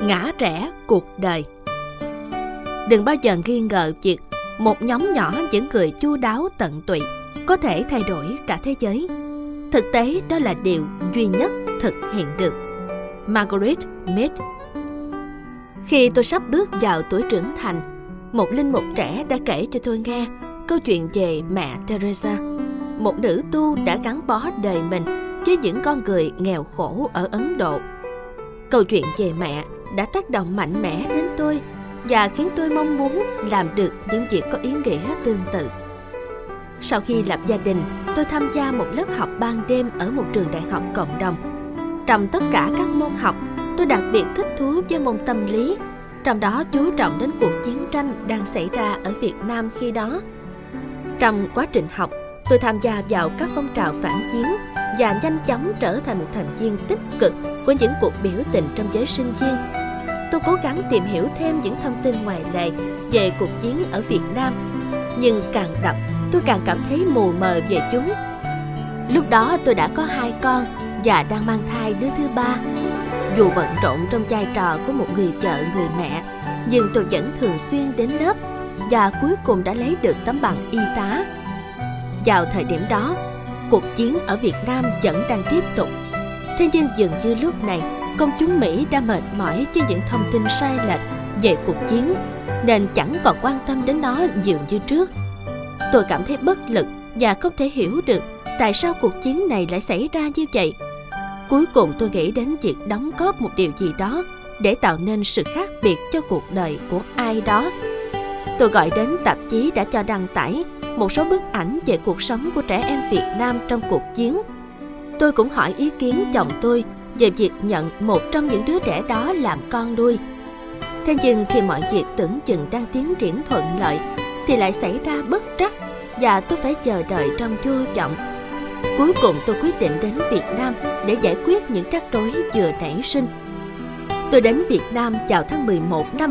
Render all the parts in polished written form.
Ngã rẽ cuộc đời. Đừng bao giờ nghi ngờ việc một nhóm nhỏ những người chu đáo tận tụy có thể thay đổi cả thế giới. Thực tế đó là điều duy nhất thực hiện được. Margaret Mead. Khi tôi sắp bước vào tuổi trưởng thành, một linh mục trẻ đã kể cho tôi nghe câu chuyện về mẹ Teresa, một nữ tu đã gắn bó đời mình với những con người nghèo khổ ở Ấn Độ. Câu chuyện về mẹ đã tác động mạnh mẽ đến tôi và khiến tôi mong muốn làm được những việc có ý nghĩa tương tự. Sau khi lập gia đình, tôi tham gia một lớp học ban đêm ở một trường đại học cộng đồng. Trong tất cả các môn học, tôi đặc biệt thích thú với môn tâm lý, trong đó chú trọng đến cuộc chiến tranh đang xảy ra ở Việt Nam khi đó. Trong quá trình học, tôi tham gia vào các phong trào phản chiến và nhanh chóng trở thành một thành viên tích cực của những cuộc biểu tình trong giới sinh viên. Tôi cố gắng tìm hiểu thêm những thông tin ngoài lề về cuộc chiến ở Việt Nam, nhưng càng đọc, tôi càng cảm thấy mù mờ về chúng. Lúc đó tôi đã có 2 con và đang mang thai đứa thứ 3. Dù bận rộn trong vai trò của một người vợ, người mẹ, nhưng tôi vẫn thường xuyên đến lớp và cuối cùng đã lấy được tấm bằng y tá. Vào thời điểm đó, cuộc chiến ở Việt Nam vẫn đang tiếp tục. Thế nhưng dường như lúc này, công chúng Mỹ đã mệt mỏi với những thông tin sai lệch về cuộc chiến, nên chẳng còn quan tâm đến nó nhiều như trước. Tôi cảm thấy bất lực và không thể hiểu được tại sao cuộc chiến này lại xảy ra như vậy. Cuối cùng tôi nghĩ đến việc đóng góp một điều gì đó để tạo nên sự khác biệt cho cuộc đời của ai đó. Tôi gọi đến tạp chí đã cho đăng tải một số bức ảnh về cuộc sống của trẻ em Việt Nam trong cuộc chiến. Tôi cũng hỏi ý kiến chồng tôi về việc nhận một trong những đứa trẻ đó làm con nuôi. Thế nhưng khi mọi việc tưởng chừng đang tiến triển thuận lợi thì lại xảy ra bất trắc và tôi phải chờ đợi trong vô vọng. Cuối cùng tôi quyết định đến Việt Nam để giải quyết những rắc rối vừa nảy sinh. Tôi đến Việt Nam vào tháng 11 năm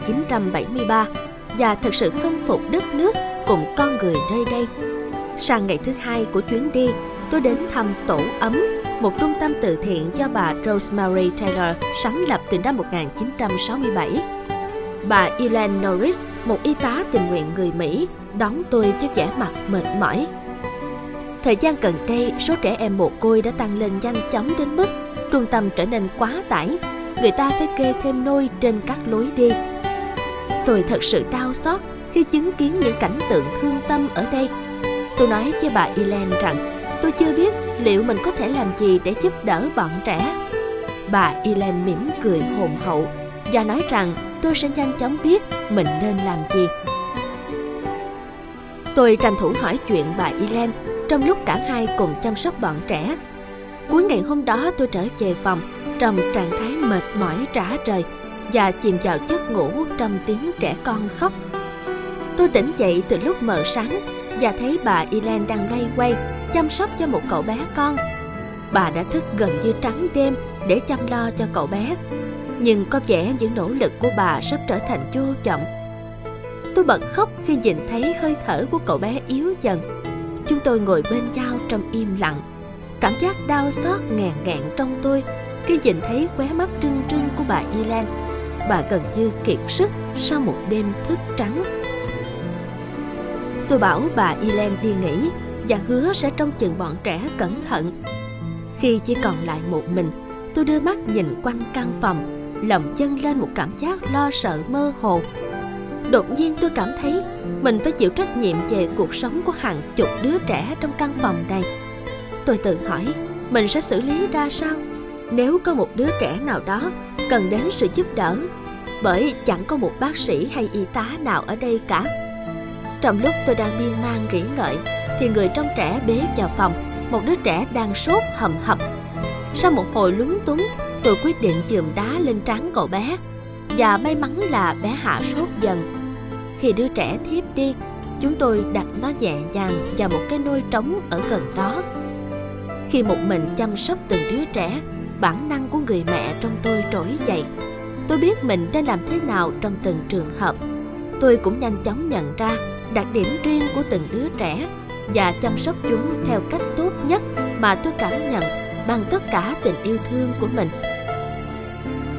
1973 và thật sự khâm phục đất nước cùng con người nơi đây. Sang ngày thứ 2 của chuyến đi, tôi đến thăm Tổ ấm, một trung tâm từ thiện do bà Rosemary Taylor sáng lập từ năm 1967. Bà Ellen Norris, một y tá tình nguyện người Mỹ, đón tôi với vẻ mặt mệt mỏi. Thời gian gần đây, số trẻ em mồ côi đã tăng lên nhanh chóng đến mức trung tâm trở nên quá tải. Người ta phải kê thêm nôi trên các lối đi. Tôi thật sự đau xót khi chứng kiến những cảnh tượng thương tâm ở đây. Tôi nói với bà Ellen rằng tôi chưa biết liệu mình có thể làm gì để giúp đỡ bọn trẻ. Bà Ellen mỉm cười hồn hậu và nói rằng tôi sẽ nhanh chóng biết mình nên làm gì. Tôi tranh thủ hỏi chuyện bà Ellen trong lúc cả hai cùng chăm sóc bọn trẻ. Cuối ngày hôm đó tôi trở về phòng trong trạng thái mệt mỏi rã rời và chìm vào giấc ngủ trong tiếng trẻ con khóc. Tôi tỉnh dậy từ lúc mờ sáng và thấy bà Ellen đang loay hoay chăm sóc cho một cậu bé con. Bà đã thức gần như trắng đêm để chăm lo cho cậu bé, nhưng có vẻ những nỗ lực của bà sắp trở thành vô vọng. Tôi bật khóc khi nhìn thấy hơi thở của cậu bé yếu dần. Chúng tôi ngồi bên nhau trong im lặng. Cảm giác đau xót ngàn ngạn trong tôi khi nhìn thấy khóe mắt trưng trưng của bà Ellen. Bà gần như kiệt sức sau một đêm thức trắng. Tôi bảo bà Ellen đi nghỉ và hứa sẽ trông chừng bọn trẻ cẩn thận. Khi chỉ còn lại một mình, tôi đưa mắt nhìn quanh căn phòng, lòng dâng lên một cảm giác lo sợ mơ hồ. Đột nhiên tôi cảm thấy mình phải chịu trách nhiệm về cuộc sống của hàng chục đứa trẻ trong căn phòng này. Tôi tự hỏi mình sẽ xử lý ra sao nếu có một đứa trẻ nào đó cần đến sự giúp đỡ, bởi chẳng có một bác sĩ hay y tá nào ở đây cả. Trong lúc tôi đang miên man nghĩ ngợi thì người trong trẻ bế vào phòng một đứa trẻ đang sốt hầm hập. Sau một hồi lúng túng, tôi quyết định chườm đá lên trán cậu bé và may mắn là bé hạ sốt dần. Khi đứa trẻ thiếp đi, chúng tôi đặt nó nhẹ nhàng vào một cái nôi trống ở gần đó. Khi một mình chăm sóc từng đứa trẻ, bản năng của người mẹ trong tôi trỗi dậy. Tôi biết mình nên làm thế nào trong từng trường hợp. Tôi cũng nhanh chóng nhận ra đặc điểm riêng của từng đứa trẻ và chăm sóc chúng theo cách tốt nhất mà tôi cảm nhận bằng tất cả tình yêu thương của mình.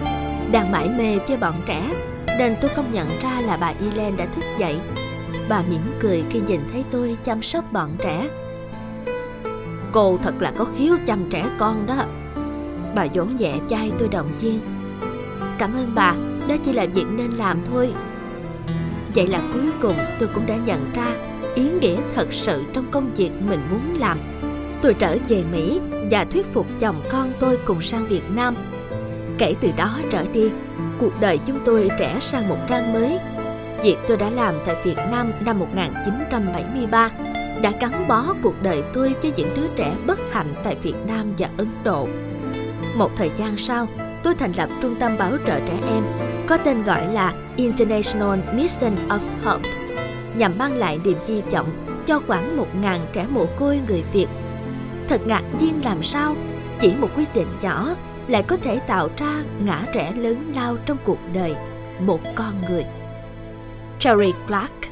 Đang mải mê với bọn trẻ, nên tôi không nhận ra là bà Elaine đã thức dậy. Bà mỉm cười khi nhìn thấy tôi chăm sóc bọn trẻ. Cô thật là có khiếu chăm trẻ con đó. Bà vỗ nhẹ vai tôi động viên. Cảm ơn bà, đó chỉ là việc nên làm thôi. Vậy là cuối cùng tôi cũng đã nhận ra ý nghĩa thật sự trong công việc mình muốn làm. Tôi trở về Mỹ và thuyết phục chồng con tôi cùng sang Việt Nam. Kể từ đó trở đi, cuộc đời chúng tôi rẽ sang một trang mới. Việc tôi đã làm tại Việt Nam năm 1973 đã gắn bó cuộc đời tôi với những đứa trẻ bất hạnh tại Việt Nam và Ấn Độ. Một thời gian sau, tôi thành lập trung tâm bảo trợ trẻ em có tên gọi là International Mission of Hope, nhằm mang lại niềm hy vọng cho khoảng 1.000 trẻ mồ côi người Việt. Thật ngạc nhiên làm sao chỉ một quyết định nhỏ lại có thể tạo ra ngã rẽ lớn lao trong cuộc đời một con người. Terry Clark.